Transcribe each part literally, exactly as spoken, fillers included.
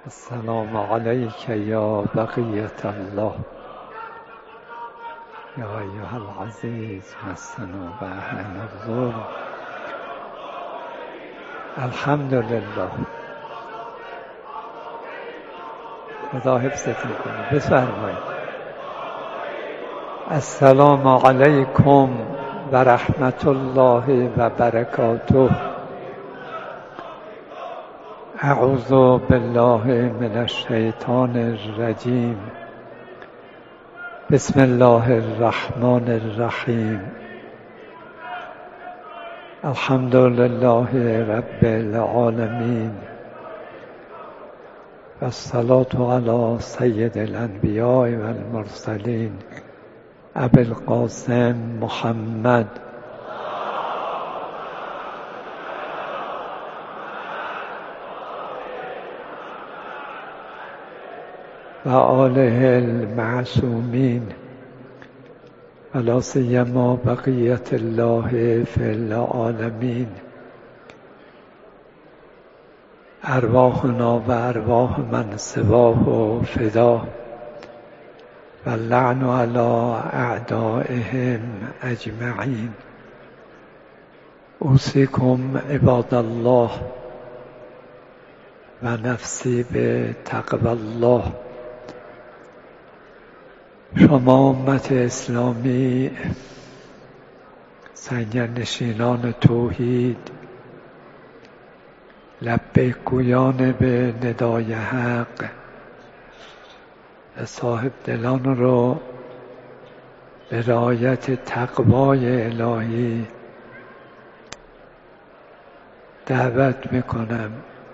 السلام عليك يا بقية الله يا أيها العزيز والسنوب أهل الظلم. الحمد لله. خدا حفظتون کنه. بفرمایید. السلام علیکم و رحمت الله و برکاته. اعوذ بالله من الشیطان الرجیم. بسم الله الرحمن الرحیم. الحمد لله رب العالمین و الصلاة علی سید الانبیاء و المرسلین ابی القاسم محمد و آله المعصومین و لا سیما بقیت الله فی العالمین. ارواحنا و ارواح من سواه و فدا و اللعن علی اعدائهم اجمعین. اوصیکم عباد الله و نفسی به تقوی الله. شما امت اسلامی، سنگرنشینان توحید، لبیک گویان به ندای حق و صاحب دلان رو به رعایت تقوای الهی دعوت میکنم.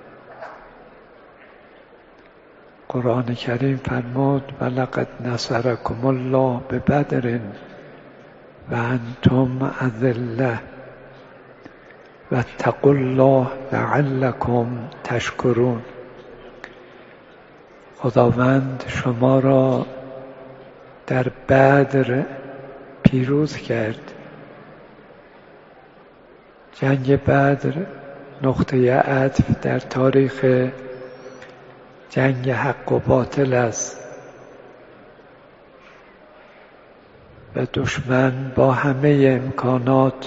قرآن کریم فرمود و لقد نصرکم الله ببدر و انتم اذله و اتقوا الله لعلکم تشکرون. خداوند شما را در بدر پیروز کرد. جنگ بدر نقطه عطف در تاریخ جنگ حق و باطل است و دشمن با همه امکانات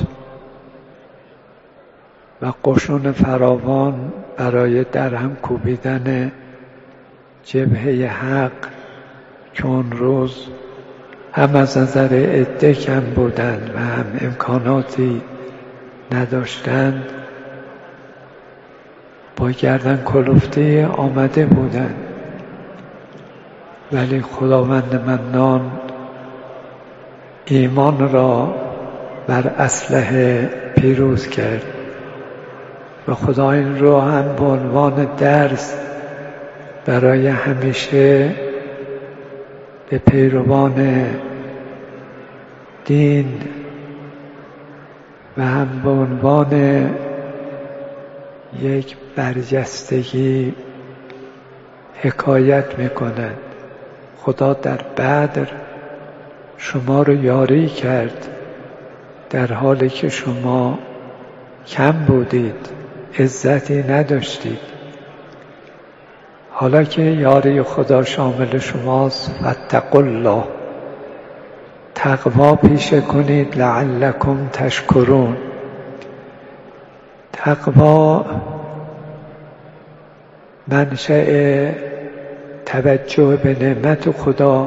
و قشون فراوان برای درهم کوبیدن جبهه حق که اون روز هم از نظر عده کم بودند و هم امکاناتی نداشتند، با گردن کلفته آمده بودند، ولی خداوند منان ایمان را بر اسلحه پیروز کرد و خدا این رو هم به عنوان درس برای همیشه به پیروان دین و هم به عنوان یک برجستگی حکایت میکنند. خدا در بدر شما رو یاری کرد در حالی که شما کم بودید، عزتی نداشتید. حالا که یاری خدا شامل شماست، فاتقوا الله، تقوا پیشه کنید لعلکم تشکرون. تقوا منشأ توجه به نعمت خدا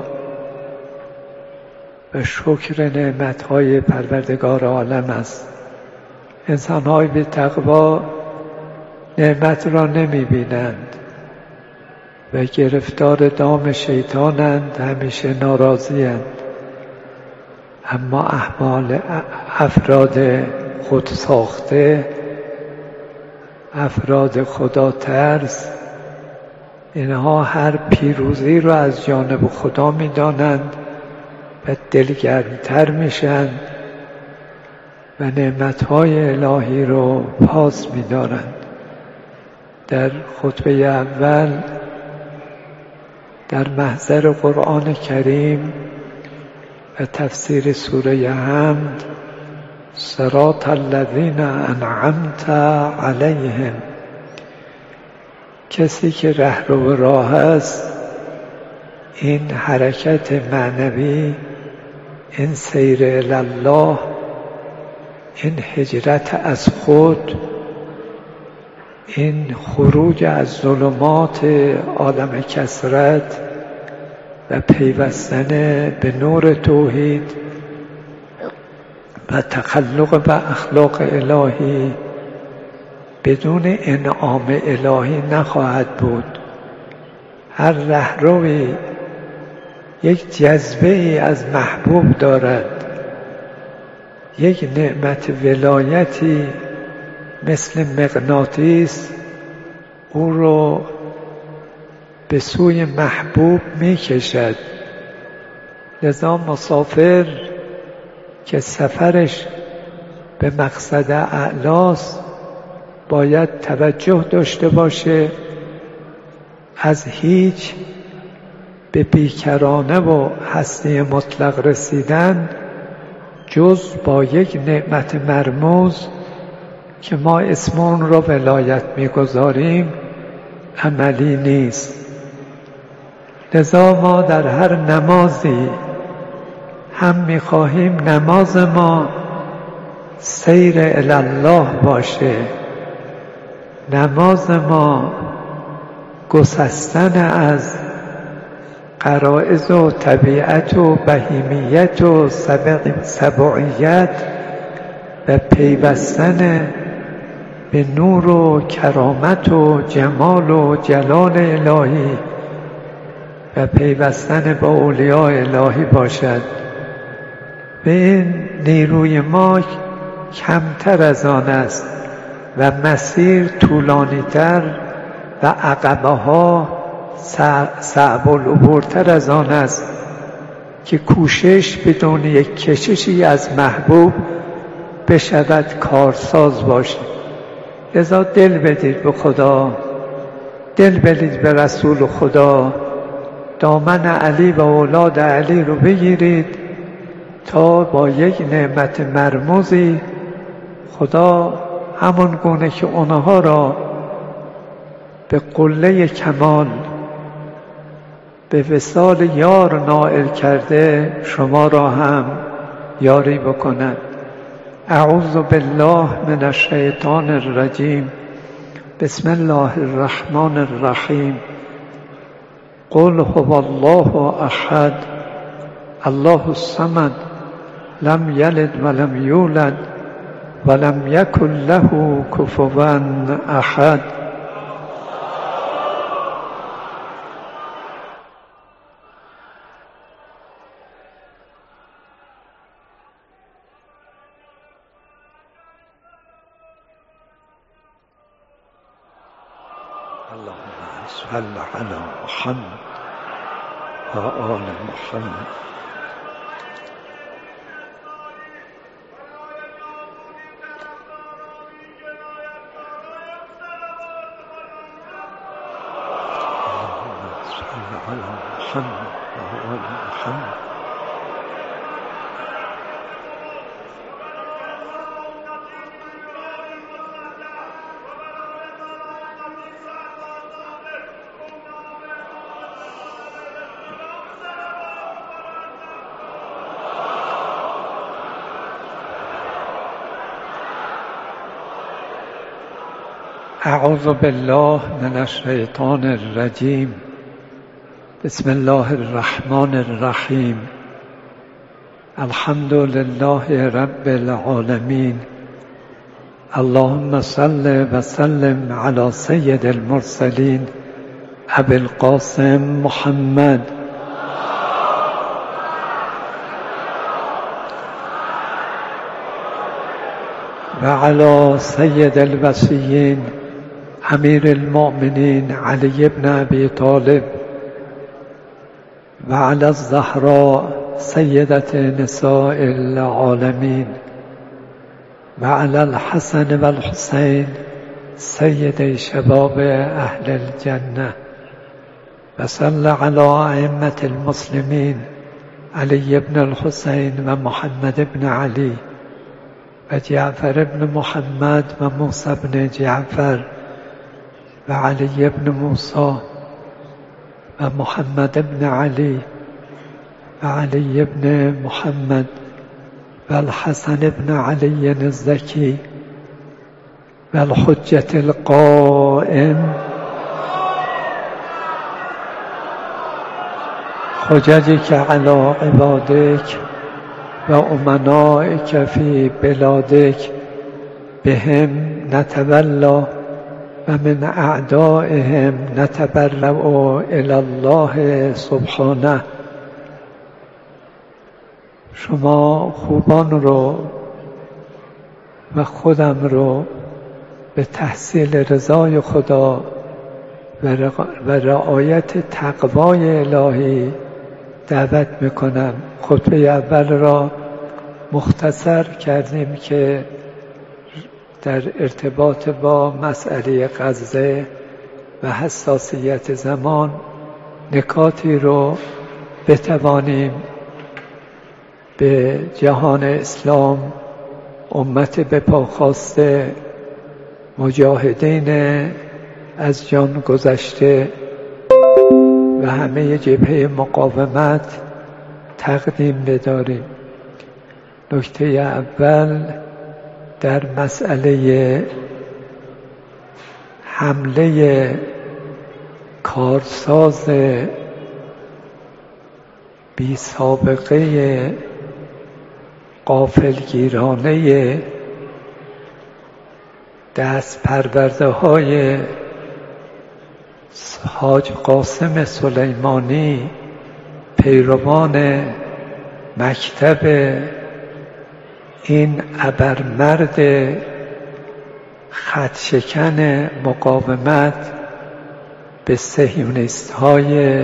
و شکر نعمت‌های پروردگار عالم است. انسان‌های بی تقوا نعمت را نمی‌بینند و گرفتار دام شیطانند، همیشه ناراضی‌اند. اما احوال افراد خود ساخته، افراد خدا ترس، اینها هر پیروزی رو از جانب خدا می‌دانند و دلگرم‌تر میشن و نعمت‌های الهی رو پاس می‌دارند. در خطبه اول در محضر قرآن کریم و تفسیر سوره حمد صراط الذین انعمت علیهم کسی که رهرو راه است، این حرکت معنوی، این سیر الله، این هجرت از خود، این خروج از ظلمات عالم کثرت و پیوستن به نور توحید و تخلق به اخلاق الهی بدون انعام الهی نخواهد بود. هر رهروی یک جذبه ای از محبوب دارد، یک نعمت ولایتی مثل مغناطیس او رو به سوی محبوب می کشد. لذا مسافر که سفرش به مقصد اعلاست باید توجه داشته باشه از هیچ به بیکرانه و هستی مطلق رسیدن جز با یک نعمت مرموز که ما اسم اون را ولایت می‌گذاریم عملی نیست. لذا ما در هر نمازی هم می‌خواهیم نماز ما سیر الی الله باشه، نماز ما گسستن از غرایز و طبیعت و بهیمیت و سبوعیت و پیوستن به نور و کرامت و جمال و جلال الهی و پیوستن با اولیاء الهی باشد. به این نیروی ما کمتر از آن است و مسیر طولانی‌تر و عقبه ها صعب العبورتر از آن است که کوشش بدون یک کششی از محبوب بشود کارساز باشه. لذا دل بدید به خدا، دل بدید به رسول خدا، دامن علی و اولاد علی رو بگیرید تا با یک نعمت مرموزی خدا همون گونه که اونها را به قله کمال به وصال یار نائل کرده شما را هم یاری بکند. اعوذ بالله من الشیطان الرجیم. بسم الله الرحمن الرحیم. قل هو الله احد الله الصمد لم یلد ولم یولد ولم یکن له کفوا احد. اللهم صل على محمد و آل محمد. اللهم صل على محمد و آل محمد. اعوذ بالله من الشیطان الرجیم. بسم الله الرحمن الرحیم. الحمد لله رب العالمین. اللهم صل و سلم علی سید المرسلین ابی القاسم محمد و علی سید الوصیین امیر المؤمنین علی بن ابی طالب و علی الزهراء سیدة نساء العالمین و علی الحسن و الحسین سید شباب اهل الجنه و صل علی ائمة المسلمین علی بن الحسین و محمد بن علی و جعفر بن محمد و موسی بن جعفر و علی بن موسی و محمد بن علی و علی بن محمد و الحسن بن علی الزکی و الحجة القائم حججك على عبادك و امنائك في بلادك بهم نتولى و من اعدائهم نتبرأ الى الله سبحانه. شما خوبان رو و خودم رو به تحصیل رضای خدا و رعایت تقوای الهی دعوت میکنم. خطبه اول را مختصر کردیم که در ارتباط با مسئله غزه و حساسیت زمان نکاتی رو بتوانیم به جهان اسلام، امت به پا خاسته، مجاهدین از جان گذشته و همه جبهه مقاومت تقدیم بداریم. نکته اول در مسئله حمله کارساز بی سابقه غافلگیرانه دست پرورده های حاج قاسم سلیمانی، پیروان مکتب این ابرمرد خطشکن مقاومت به صهیونیست های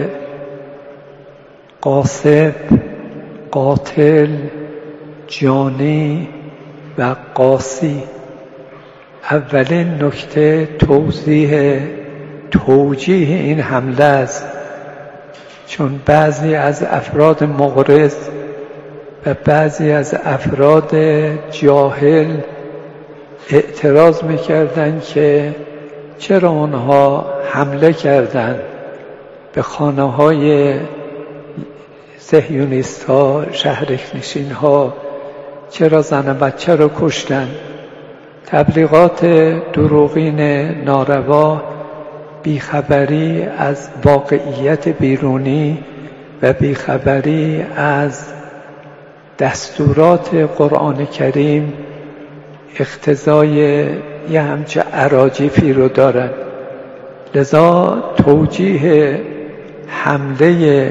غاصب، قاتل، جانی و قاسی. اولین نکته توضیح توجیه این حمله است، چون بعضی از افراد مغرض و بعضی از افراد جاهل اعتراض میکردند که چرا اونها حمله کردند به خانه های صهیونیست ها، شهرنشین ها، چرا زن و بچه رو کشتند. تبلیغات دروغین ناروا، بیخبری از واقعیت بیرونی و بیخبری از دستورات قرآن کریم اقتضای یه همچه اراجیفی رو دارد. لذا توجیه حمله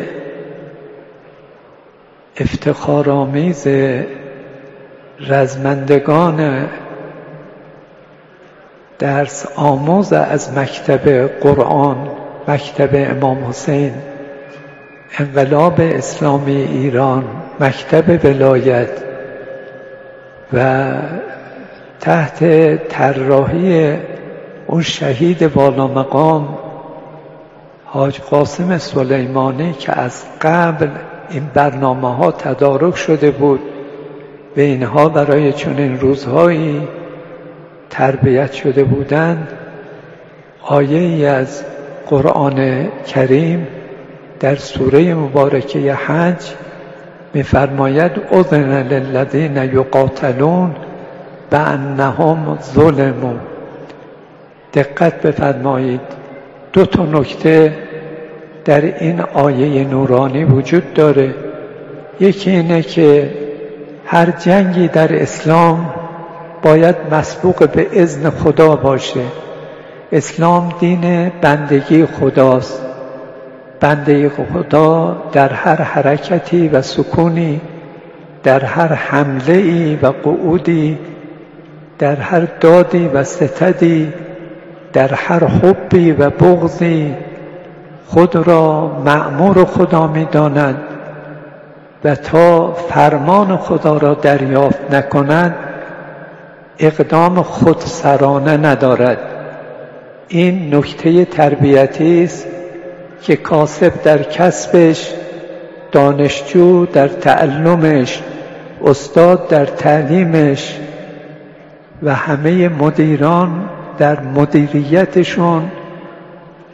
افتخارآمیز رزمندگان درس آموز از مکتب قرآن، مکتب امام حسین، انقلاب اسلامی ایران، مکتب ولایت و تحت طراحی اون شهید والا مقام حاج قاسم سلیمانی که از قبل این برنامه ها تدارک شده بود و اینها برای چنین روزهایی تربیت شده بودند. آیه ای از قرآن کریم در سوره مبارکه حج می‌فرماید اذن للذین یقاتلون بأنهم ظلموا. دقت بفرمایید، دو تا نکته در این آیه نورانی وجود داره. یکی اینه که هر جنگی در اسلام باید مسبوق به اذن خدا باشه. اسلام دین بندگی خداست. بنده خدا در هر حرکتی و سکونی، در هر حمله‌ای و قعودی، در هر دادی و ستدی، در هر حبی و بغضی خود را مأمور خدا می‌داند و تا فرمان خدا را دریافت نکند اقدام خودسرانه ندارد. این نکته تربیتی است که کاسب در کسبش، دانشجو در تعلمش، استاد در تعلیمش و همه مدیران در مدیریتشون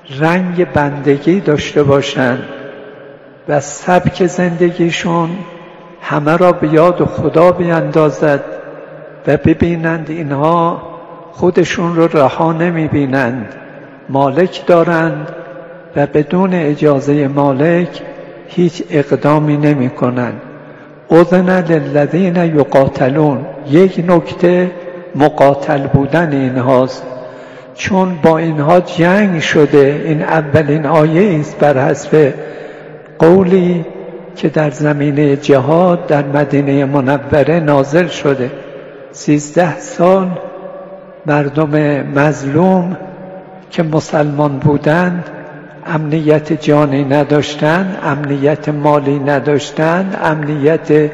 رنگ بندگی داشته باشند و سبک زندگیشون همه را به یاد خدا بیندازد و ببینند اینها خودشون رو رها نمی بینند، مالک دارند و بدون اجازه مالک هیچ اقدامی نمی کنند. اذن للذین یقاتلون، یک نکته مقاتل بودن اینهاست، چون با اینها جنگ شده. این اولین آیه است بر حسب قولی که در زمینه جهاد در مدینه منوره نازل شده. سیزده سال مردم مظلوم که مسلمان بودند امنیت جانی نداشتند، امنیت مالی نداشتند، امنیت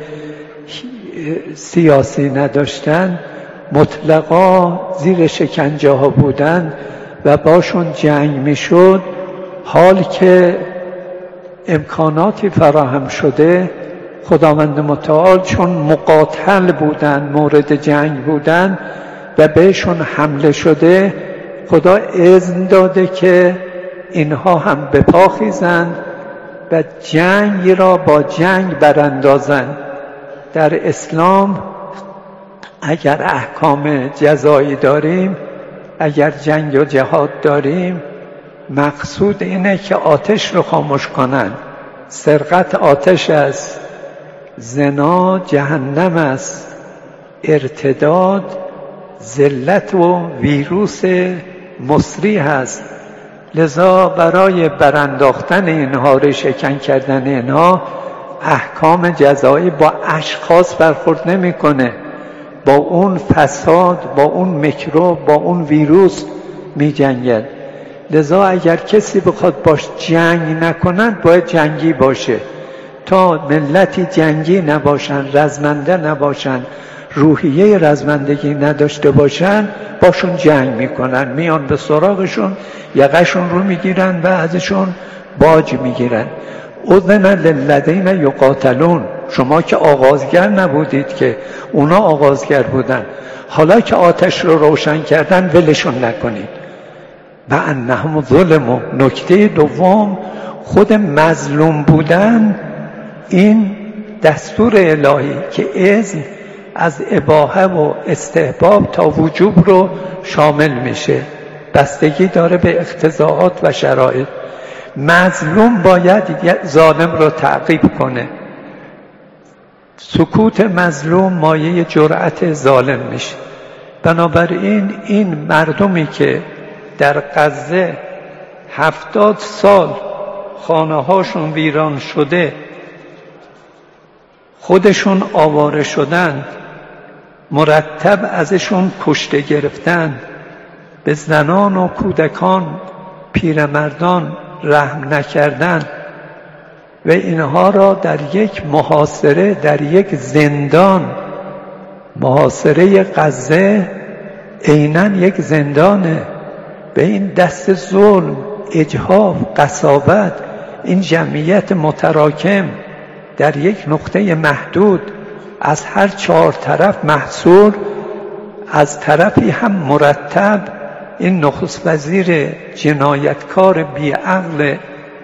سیاسی نداشتند، مطلقا زیر شکنجه ها بودند و باشون جنگ میشد. حال که امکاناتی فراهم شده، خداوند متعال چون مقاتل بودند، مورد جنگ بودند و بهشون حمله شده، خدا اذن داده که اینها هم به پا خیزند و جنگ را با جنگ براندازند. در اسلام اگر احکام جزایی داریم، اگر جنگ و جهاد داریم، مقصود اینه که آتش رو خاموش کنن. سرقت آتش است، زنا جهنم است، ارتداد ذلت و ویروس مصری هست. لذا برای برانداختن اینها، ریشه‌کن کردن اینها، احکام جزایی با اشخاص برخورد نمیکنه، با اون فساد، با اون میکروب، با اون ویروس می جنگد. لذا اگر کسی بخواد باش جنگ نکنن، باید جنگی باشه. تا ملتی جنگی نباشن، رزمنده نباشن، روحیه رزمندگی نداشته باشن، باشون جنگ میکنن، میان به سراغشون، یقشون رو میگیرن و ازشون باج میگیرن. اذن للذین یقاتلون، شما که آغازگر نبودید، که اونا آغازگر بودن، حالا که آتش رو روشن کردن ولشون نکنید. و انهم ظلموا. نکته دوم، خود مظلوم بودن این دستور الهی که اذن از اباحه و استحباب تا وجوب رو شامل میشه، بستگی داره به اقتضاعات و شرایط. مظلوم باید ظالم رو تعقیب کنه. سکوت مظلوم مایه جرأت ظالم میشه. بنابراین این مردمی که در غزه هفتاد سال خانه هاشون ویران شده، خودشون آواره شدن، مرتب ازشون کشته گرفتن، به زنان و کودکان، پیرمردان رحم نکردن و اینها را در یک محاصره، در یک زندان، محاصره غزه عیناً یک زندانه، به این دست ظلم، اجحاف، قساوت، این جمعیت متراکم در یک نقطه محدود، از هر چهار طرف محصور، از طرفی هم مرتب این نخست وزیر جنایتکار بیعقل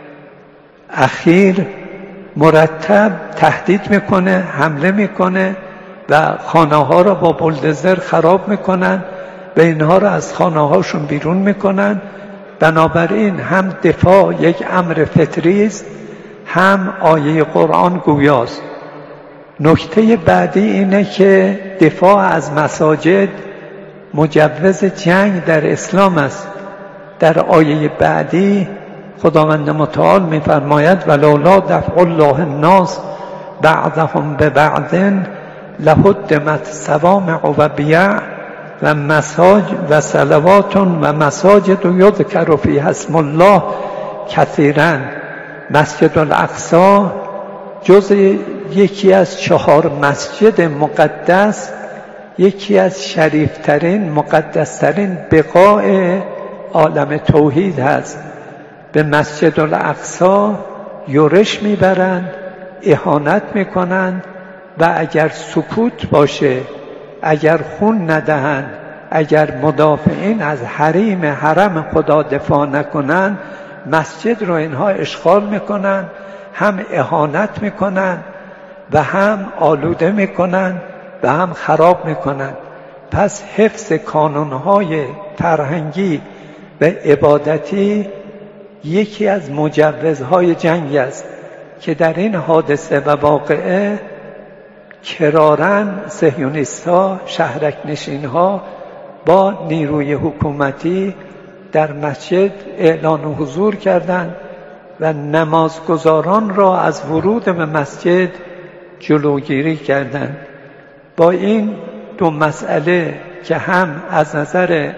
اخیر مرتب تهدید میکنه، حمله میکنه و خانه ها را با بولدوزر خراب میکنن و اینها را از خانه هاشون بیرون میکنن. بنابراین هم دفاع یک امر فطری است، هم آیه قرآن گویاست. نکته بعدی اینه که دفاع از مساجد مجوز جنگ در اسلام است. در آیه بعدی خداوند متعال می‌فرماید ولولا دفع الله الناس بعضهم ببعض لهدمت صوامع و بیع و مساجد و صلوات و مساجد یذکر فیها اسم الله کثیرا. مسجد الاقصی جز یکی از چهار مسجد مقدس، یکی از شریفترین، مقدسترین بقاع عالم توحید هست. به مسجد الاقصی یورش میبرند، اهانت میکنند و اگر سکوت باشه، اگر خون ندهند اگر مدافعین از حریم حرم خدا دفاع نکنن، مسجد رو اینها اشغال میکنن، هم اهانت میکنن و هم آلوده میکنن و هم خراب میکنن. پس حفظ کانونهای فرهنگی و عبادتی یکی از مجوزهای جنگ است که در این حادثه و واقعه کرارن صهیونیست‌ها، شهرک نشین‌ها با نیروی حکومتی در مسجد اعلان حضور کردند و نمازگزاران را از ورود به مسجد جلوگیری کردند. با این دو مسئله که هم از نظر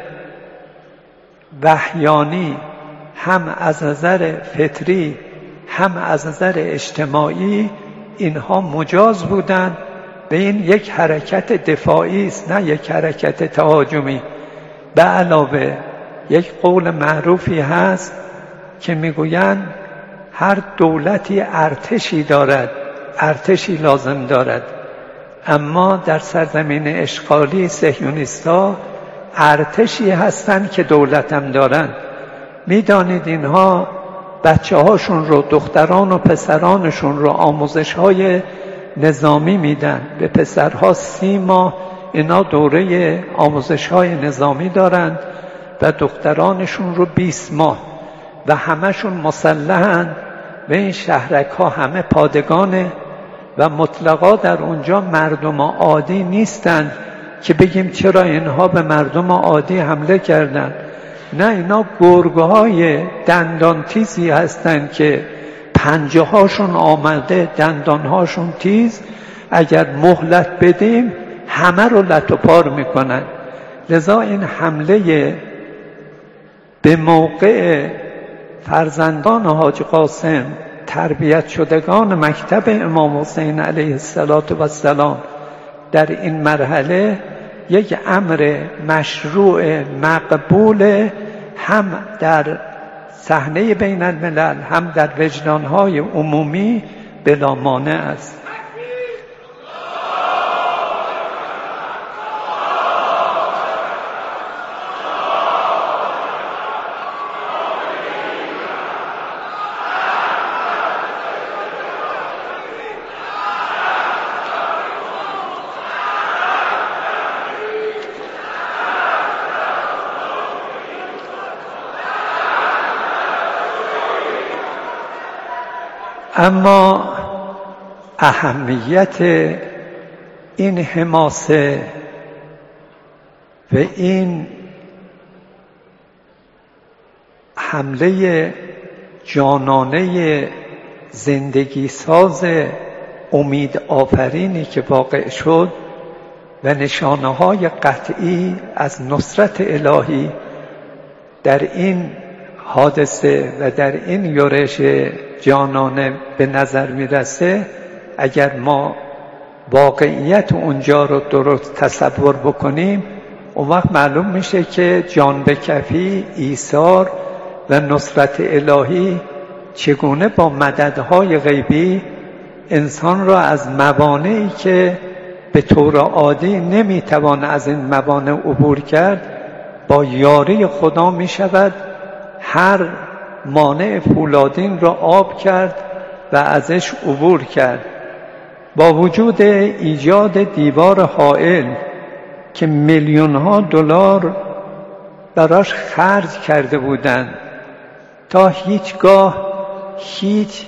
وحیانی، هم از نظر فطری، هم از نظر اجتماعی، اینها مجاز بودند. به این یک حرکت دفاعی است، نه یک حرکت تهاجمی. به علاوه یک قول معروفی هست که میگویند هر دولتی ارتشی دارد، ارتشی لازم دارد، اما در سرزمین اشغالی صهیونیست‌ها ارتشی هستند که دولت هم دارند. میدانید اینها بچه هاشون رو، دختران و پسرانشون رو آموزش های نظامی میدن. به پسرها سی ماه اینا دوره آموزش های نظامی دارند و دخترانشون رو بیست ماه و همشون مسلحن. و این شهرک ها همه پادگانه و مطلقا در اونجا مردم عادی نیستند که بگیم چرا اینها به مردم عادی حمله کردند. نه، اینا گرگ‌های دندان تیزی هستند که پنجه هاشون آمده، دندان هاشون تیز، اگر مهلت بدیم همه رو لت و پار میکنن. لذا این حمله به موقع فرزندان حاج قاسم، تربیت شدگان مکتب امام حسین علیه السلام، در این مرحله یک امر مشروع مقبول هم در صحنه بین الملل هم در وجدانهای عمومی بلا مانع است. اما اهمیت این حماسه و این حمله جانانه زندگی ساز امید آفرینی که واقع شد و نشانه های قطعی از نصرت الهی در این حادثه و در این یورش جانانه به نظر میرسه، اگر ما واقعیت اونجا رو درست تصور بکنیم، اون وقت معلوم میشه که جان به کفی، ایثار و نصرت الهی چگونه با مددهای غیبی انسان را از موانعی که به طور عادی نمیتوان از این موانع عبور کرد، با یاری خدا میشود هر مانع فولادین را آب کرد و ازش عبور کرد. با وجود ایجاد دیوار حائل که میلیون ها دلار براش خرج کرده بودند تا هیچگاه هیچ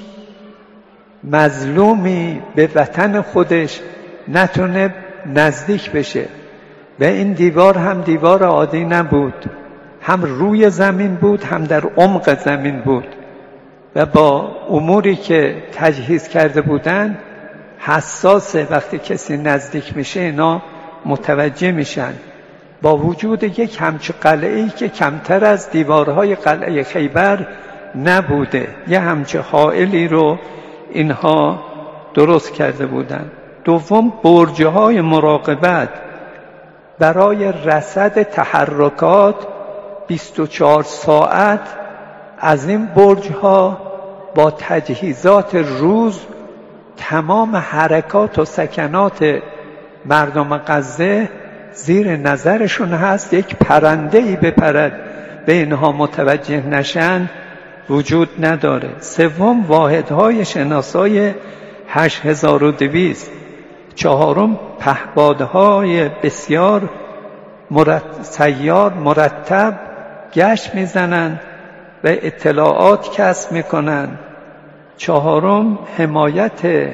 مظلومی به وطن خودش نتونه نزدیک بشه، و این دیوار هم دیوار عادی نبود، هم روی زمین بود هم در عمق زمین بود و با اموری که تجهیز کرده بودن حساسه، وقتی کسی نزدیک میشه اینا متوجه میشن. با وجود یک همچه قلعه‌ای که کمتر از دیوارهای قلعه خیبر نبوده، یه همچه حائلی رو اینها درست کرده بودن. دوم، برج‌های مراقبت برای رصد تحرکات بیست و چهار ساعت از این برج‌ها با تجهیزات روز تمام حرکات و سکنات مردم غزه زیر نظرشون هست، یک پرنده‌ای بپرد به اینها متوجه نشن وجود نداره. سوم واحدهای شناسای هشت هزار و دویست. چهارم پهپادهای بسیار مرتب سیار مرتب گشت میزنند و اطلاعات کسب میکنند. چهارم حمایت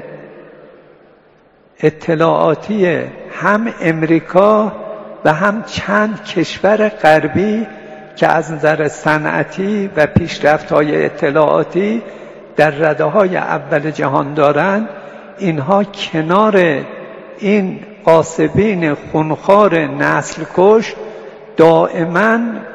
اطلاعاتی هم امریکا و هم چند کشور غربی که از نظر صنعتی و پیشرفت‌های اطلاعاتی در رده‌های اول جهان دارند. اینها کنار این غاصبین خونخوار نسل کش دائما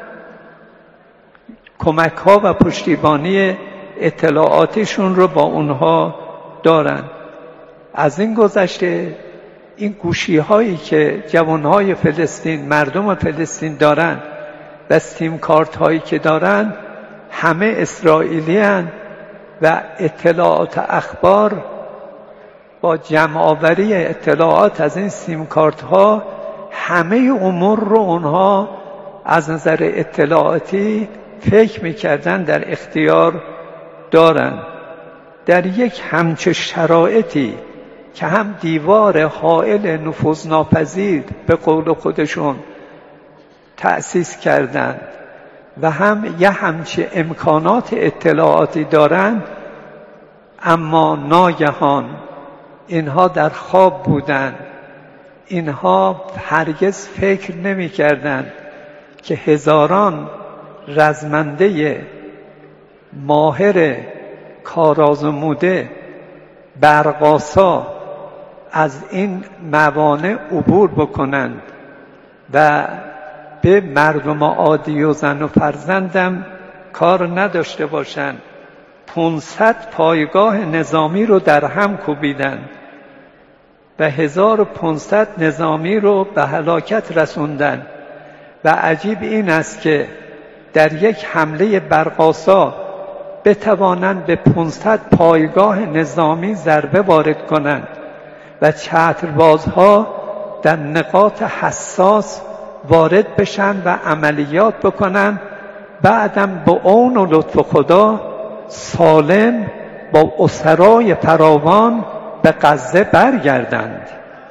کمک‌ها و پشتیبانی اطلاعاتشون رو با اونها دارن. از این گذشته این گوشی هایی که جوانهای فلسطین، مردم فلسطین دارن و سیم کارت هایی که دارن همه اسرائیلی هن و اطلاعات اخبار با جمع آوری اطلاعات از این سیم کارت ها همه امور رو اونها از نظر اطلاعاتی فکر میکردن در اختیار دارن. در یک همچه شرایطی که هم دیوار حائل نفوذناپذیر به قول خودشون تأسیس کردند و هم یه همچه امکانات اطلاعاتی دارند، اما ناگهان اینها در خواب بودند. اینها هرگز فکر نمی کردند که هزاران رزمنده ماهر کارآزموده برق‌آسا از این موانع عبور بکنند و به مردم عادی و زن و فرزندم کار نداشته باشند. پانصد پایگاه نظامی رو در هم کوبیدند و هزار و پانصد نظامی رو به هلاکت رسوندند. و عجیب این است که در یک حمله برق‌آسا بتوانند به پانصد پایگاه نظامی ضربه وارد کنند و چتربازها در نقاط حساس وارد بشن و عملیات بکنن، بعدم با عون و لطف خدا سالم با اسرای فراوان به غزه برگردند.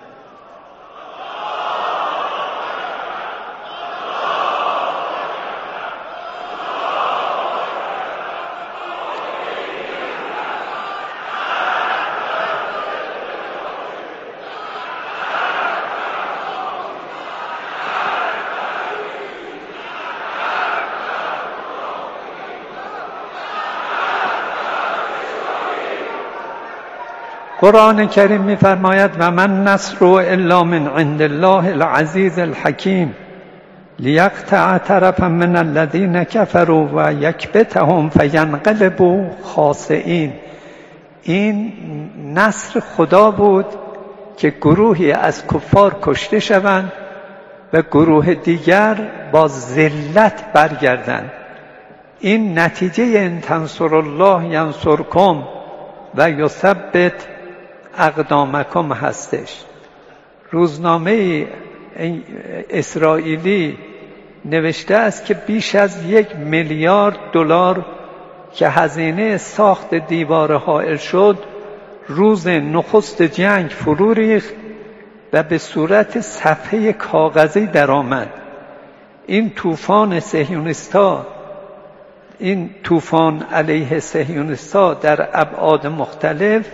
قرآن کریم می‌فرماید و من نصر الا من عند الله العزیز الحکیم لیقطع طرفا من الذین کفروا و یکبتهم فینقلبوا خاسئین. این نصر خدا بود که گروهی از کفار کشته شوند و گروه دیگر با ذلت برگردند. این نتیجه ان تنصر الله ینصرکم و یثبت اقدامکم هستش. روزنامه اسرائیلی نوشته است که بیش از یک میلیارد دلار که هزینه ساخت دیوار حائل شد روز نخست جنگ فرو ریخت و به صورت صفحه کاغذی درآمد. این طوفان صهیونیست‌ها، این طوفان علیه صهیونیست‌ها در ابعاد مختلف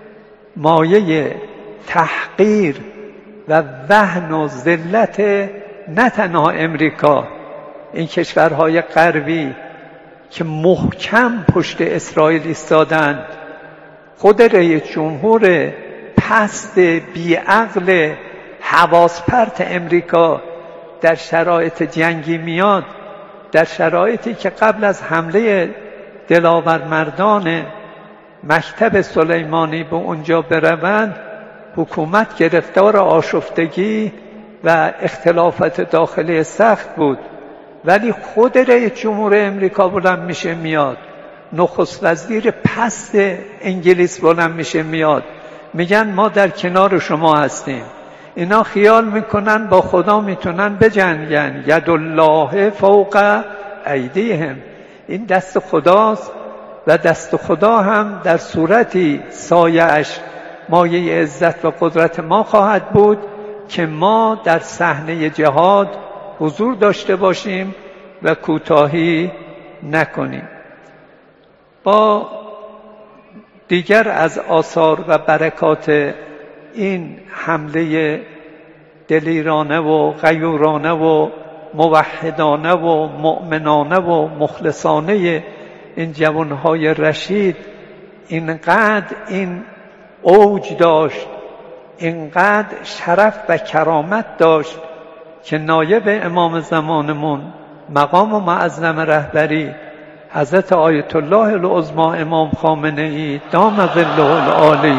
مایه تحقیر و وهن و ذلت نه تنها امریکا، این کشورهای غربی که محکم پشت اسرائیل ایستادند. خود رئیس جمهور پست بیعقل حواس پرت امریکا در شرایط جنگی میاد، در شرایطی که قبل از حمله دلاورمردان مکتب سلیمانی به اونجا بروند حکومت گرفتار آشفتگی و اختلافات داخلی سخت بود، ولی خود رئیس جمهور امریکا بلند میشه میاد، نخست وزیر پست انگلیس بلند میشه میاد، میگن ما در کنار شما هستیم. اینا خیال میکنن با خدا میتونن بجنگن. ید الله فوق ایدیهم، این دست خداست و دست خدا هم در صورتی سایه‌اش مایه عزت و قدرت ما خواهد بود که ما در صحنه جهاد حضور داشته باشیم و کوتاهی نکنیم. با دیگر از آثار و برکات این حمله دلیرانه و غیورانه و موحدانه و مؤمنانه و مخلصانه این جوانهای رشید اینقدر این اوج داشت، اینقدر شرف و کرامت داشت که نایب امام زمانمون مقام معظم رهبری حضرت آیت الله العظمی امام خامنه ای دام ظله العالی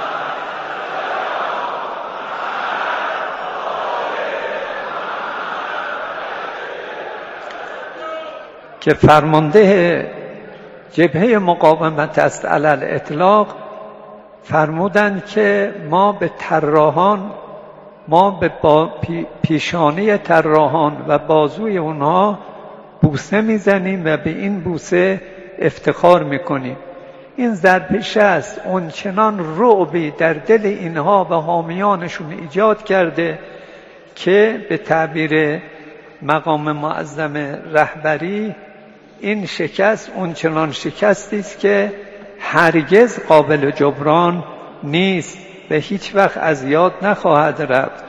که فرمانده جبهه مقاومت است علی الاطلاق فرمودند که ما به طراحان، ما به پیشانی طراحان و بازوی اونها بوسه میزنیم و به این بوسه افتخار میکنیم. این ضرب است اون چنان رعبی در دل اینها و حامیانشون ایجاد کرده که به تعبیر مقام معظم رهبری این شکست اون چنان شکستی است که هرگز قابل جبران نیست و هیچ وقت از یاد نخواهد رفت.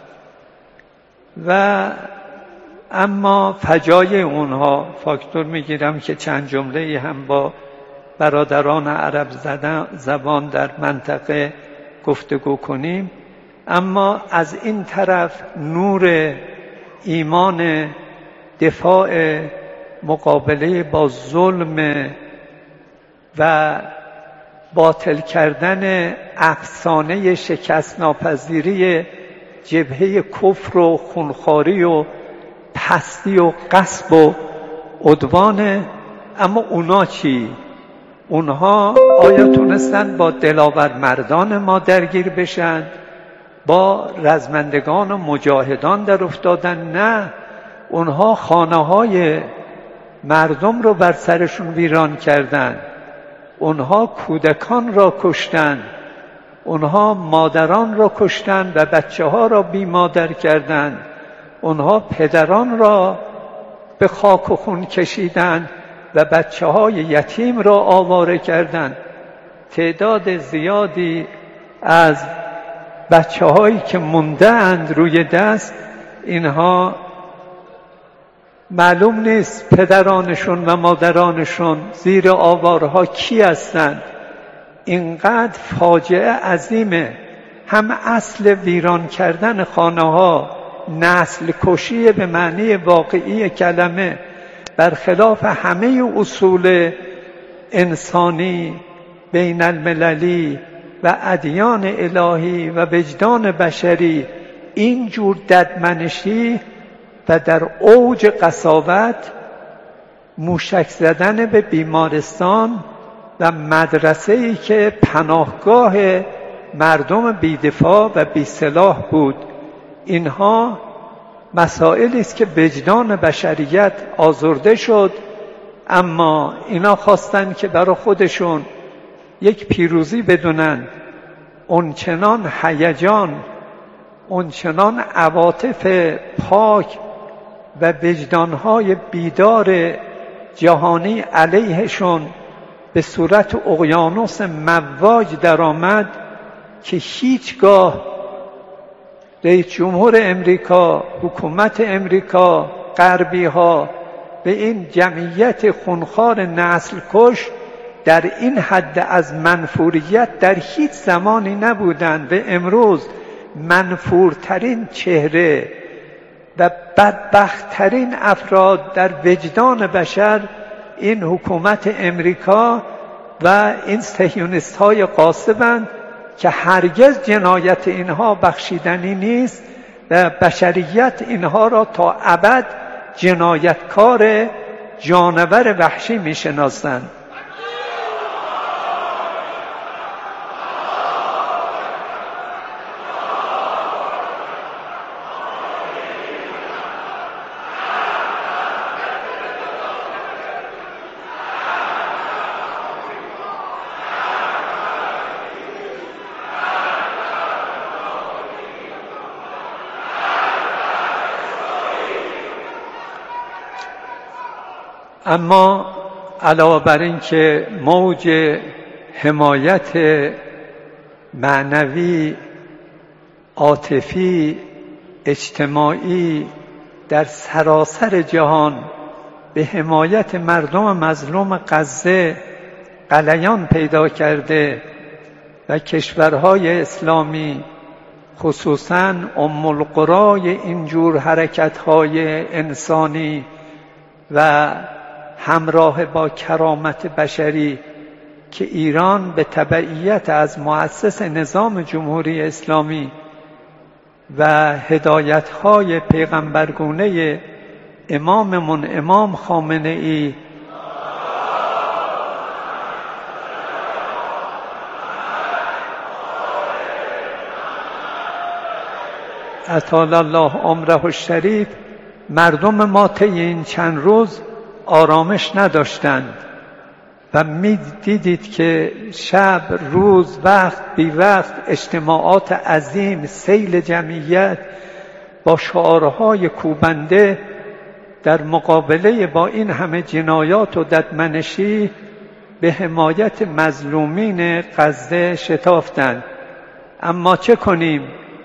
و اما فجایع اونها، فاکتور میگیرم که چند جمله هم با برادران عرب زبان در منطقه گفتگو کنیم، اما از این طرف نور ایمان، دفاع، مقابله با ظلم و باطل کردن افسانه شکست ناپذیری جبهه کفر و خونخواری و پستی و غصب و عدوان. اما اونا چی؟ اونها آیا تونستن با دلاور مردان ما درگیر بشن؟ با رزمندگان و مجاهدان در افتادن؟ نه، اونها خانه های مردم رو بر سرشون ویران کردن، اونها کودکان را کشتن، اونها مادران را کشتن و بچه ها را بی مادر کردن، اونها پدران را به خاک و خون کشیدن و بچه های یتیم را آواره کردن. تعداد زیادی از بچه هایی که موندند روی دست، اینها معلوم نیست پدرانشون و مادرانشون زیر آوارها کی هستند. اینقدر فاجعه عظیمه، هم اصل ویران کردن خانه ها، نسل کشی به معنی واقعی کلمه، برخلاف همه اصول انسانی بین المللی و ادیان الهی و وجدان بشری. این جور ددمنشی و در اوج قساوت موشک زدن به بیمارستان و مدرسه‌ای که پناهگاه مردم بی‌دفاع و بی‌سلاح بود، اینها مسائلی است که وجدان بشریت آزرده شد. اما اینا خواستن که برای خودشون یک پیروزی بدونن. اونچنان هیجان، اونچنان عواطف پاک و وجدانهای بیدار جهانی علیهشون به صورت اقیانوس مواج درآمد که هیچگاه رئیس جمهور امریکا، حکومت امریکا، غربی ها به این جمعیت خونخوار نسل کش در این حد از منفوریت در هیچ زمانی نبودند. و امروز منفورترین چهره و بدبختترین افراد در وجدان بشر این حکومت امریکا و این صهیونیست های غاصبند که هرگز جنایت اینها بخشیدنی نیست و بشریت اینها را تا ابد جنایتکار جانور وحشی میشناسند. اما علاوه بر این که موج حمایت معنوی، عاطفی، اجتماعی در سراسر جهان به حمایت مردم مظلوم غزه غلیان پیدا کرده و کشورهای اسلامی خصوصاً ام القرای اینجور حرکت‌های انسانی و همراه با کرامت بشری که ایران به تبعیت از مؤسس نظام جمهوری اسلامی و هدایت‌های پیغمبرگونه اماممون امام خامنه ای اطال الله عمره الشریف، مردم ما طی این چند روز آرامش نداشتند و می دیدید که شب، روز، وقت بی وقت اجتماعات عظیم، سیل جمعیت با شعارهای کوبنده در مقابله با این همه جنایات و ددمنشی به حمایت مظلومین غزه شتافتند. اما چه کنیم؟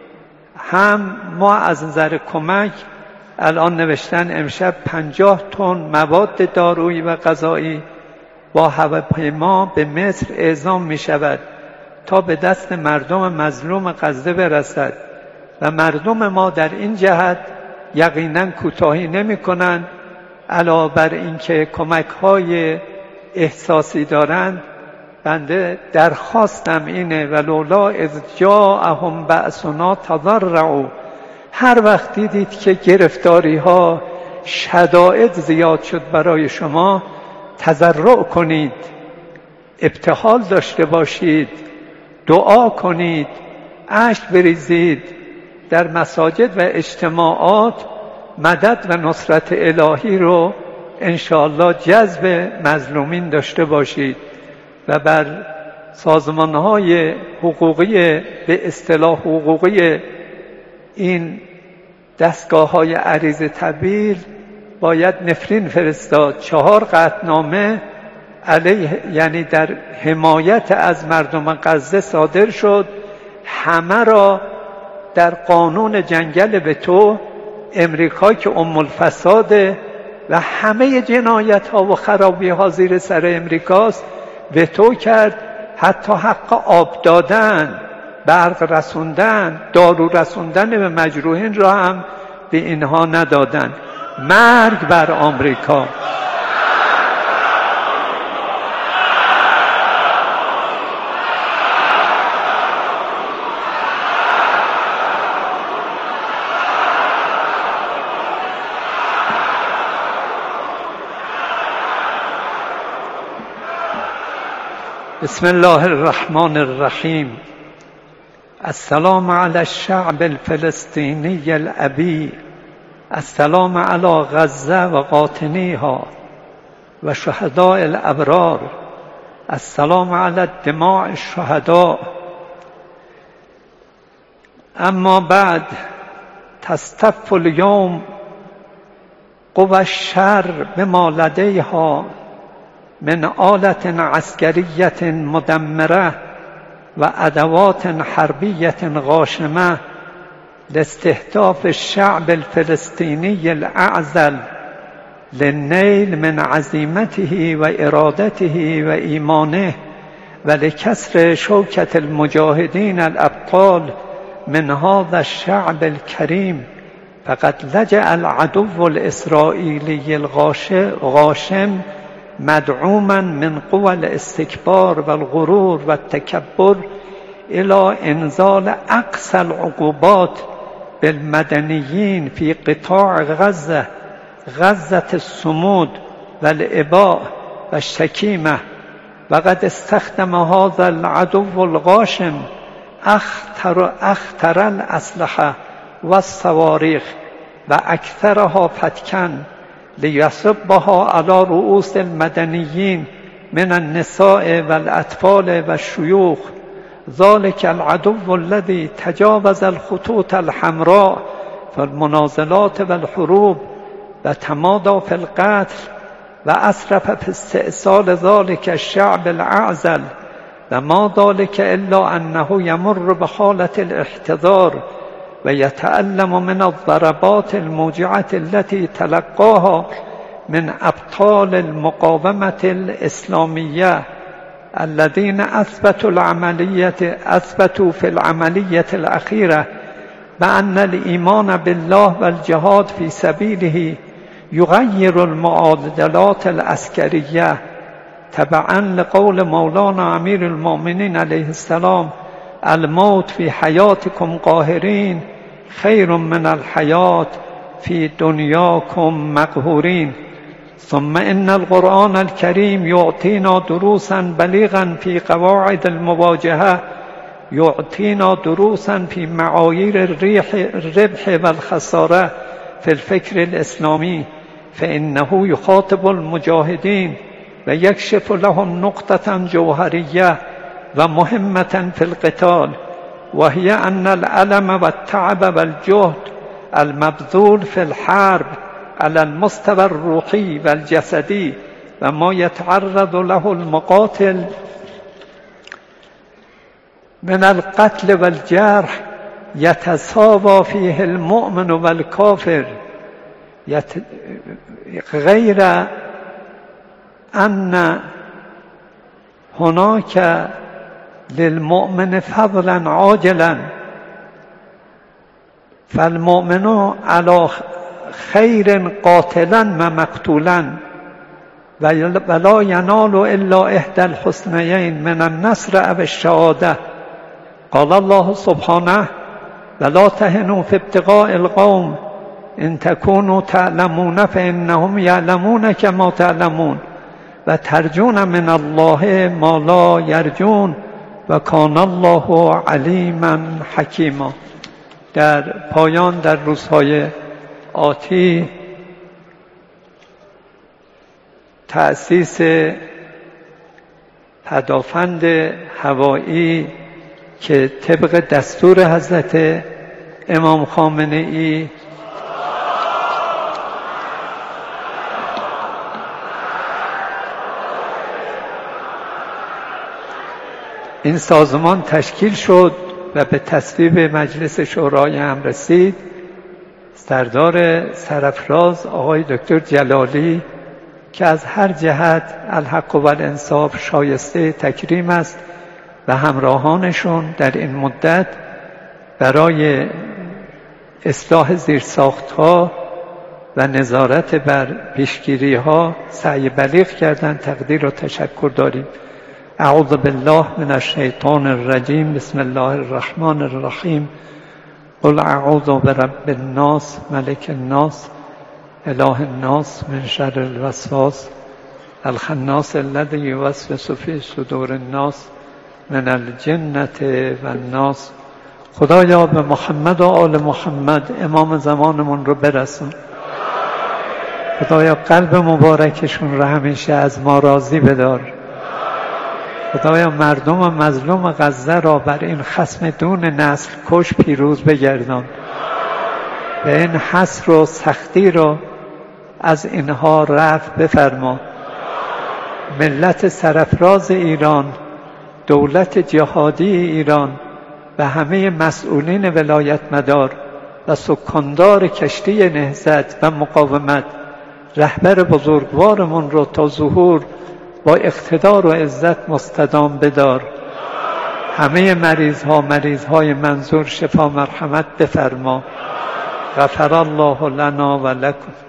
هم ما از نظر کمک الان نوشتن امشب پنجاه تن مواد دارویی و غذایی با هواپیما به مصر اعزام می شود تا به دست مردم مظلوم غزه برسد و مردم ما در این جهت یقیناً کوتاهی نمی کنند. علاوه بر اینکه کمک های احساسی دارند، بنده درخواستم اینه ولولا اذ جاءهم بأسنا تضرعوا، هر وقت دیدید که گرفتاری ها، شدائد زیاد شد برای شما، تضرع کنید، ابتهال داشته باشید، دعا کنید، اشک بریزید، در مساجد و اجتماعات مدد و نصرت الهی رو انشاءالله جذب مظلومین داشته باشید و بر سازمان‌های حقوقی، به اصطلاح حقوقی این دستگاه‌های عریضه تبدیل باید نفرین فرستاد. چهار قطعنامه علیه، یعنی در حمایت از مردم غزه صادر شد، همه را در قانون جنگل به تو امریکا که ام الفساده و همه جنایت ها و خرابی ها زیر سر امریکاست وتو کرد. حتی حق آب دادن، برق رسوندن، دارو رسوندن به مجروحین را هم به اینها ندادن. مرگ بر آمریکا. بسم الله الرحمن الرحیم. السلام علی الشعب الفلسطینی الابی، السلام علی غزه و قاطنیها و شهداء الابرار، السلام علی الدماء الشهداء. اما بعد، تستف اليوم قوى الشر بما لديها من آلة عسكرية مدمرة وأدوات حربية غاشمة لاستهداف الشعب الفلسطيني الأعزل للنيل من عزيمته وإرادته وإيمانه ولكسر شوكة المجاهدين الأبطال من هذا الشعب الكريم. فقد لجأ العدو الإسرائيلي الغاشم مدعوما من قوى الاستكبار والغرور والتكبر إلى إنزال أقصى العقوبات بالمدنيين في قطاع غزة، غزة الصمود والإباء والشكيمة. وقد استخدم هذا العدو الغاشم أخطر, أخطر الأسلحة والصواريخ وأكثرها فتكا ليصبها على رؤوس المدنيين من النساء والأطفال والشيوخ. ذلك العدو الذي تجاوز الخطوط الحمراء في المنازلات والحروب وتمادى في القتل و اسرف فی استئصال ذلك الشعب الأعزل و ما ذلك الا انه یمر بحالة الاحتضار و یتألم من الضربات الموجعة التي تلقاها من ابطال المقاومة الإسلامية الذين اثبتوا العملية اثبتوا في العملية الأخيرة بأن الإيمان بالله والجهاد في سبيله يغير المعادلات العسكرية تبعا لقول مولانا امیر المؤمنین علیه السلام الموت في حياتكم قاهرين خير من الحياة في دنياكم مقهورين. ثم إن القرآن الكريم يعطينا دروسا بليغا في قواعد المواجهة يعطينا دروسا في معايير الريح الربح والخسارة في الفكر الإسلامي فإنه يخاطب المجاهدين ويكشف لهم نقطة جوهرية ومهمة في القتال وهي أن الألم والتعب والجهد المبذول في الحرب على المستوى الروحي والجسدي وما يتعرض له المقاتل من القتل والجرح يتساوى فيه المؤمن والكافر يت... غير أن هناك للمؤمن فضلا عاجلا فالمؤمن على خير قاتلا ومقتولا ولا ينال إلا إحدى الحسنيين من النصر أو الشهادة. قال الله سبحانه ولا تهنوا في ابتغاء القوم إن تكونوا تعلمون فإنهم يعلمون كما تعلمون وترجون من الله ما لا يرجون وكان الله علیما حکیما. در پایان در روزهای آتی تأسیس پدافند هوایی که طبق دستور حضرت امام خامنه ای این سازمان تشکیل شد و به تصویب مجلس شورای هم رسید. سردار سرفراز آقای دکتر جلالی که از هر جهت الحق و الانصاف شایسته تکریم است و همراهانشون در این مدت برای اصلاح زیرساخت‌ها و نظارت بر پیشگیری‌ها سعی بلیغ کردند. تقدیر و تشکر داریم. اعوذ بالله من الشیطان الرجیم بسم الله الرحمن الرحیم قل اعوذ برب الناس ملک الناس اله الناس من شر الوسواس الخناس الذی یوسوس فی صدور الناس من الجنة والناس. خدایا به محمد و آل محمد امام زمانمون رو برسون. خدایا قلب مبارکشون رو همیشه از ما راضی بدار. خدایا مردم و مظلوم غزه را بر این خصم دون نسل کش پیروز بگردان و این حسر و سختی را از اینها رفع بفرما. ملت سرفراز ایران، دولت جهادی ایران و همه مسئولین ولایت مدار و سکاندار کشتی نهضت و مقاومت رهبر بزرگوارمون رو تا ظهور با اقتدار و عزت مستدام بدار. همه مریض ها مریض های منظور شفا مرحمت بفرما. غفر الله لنا و لکم.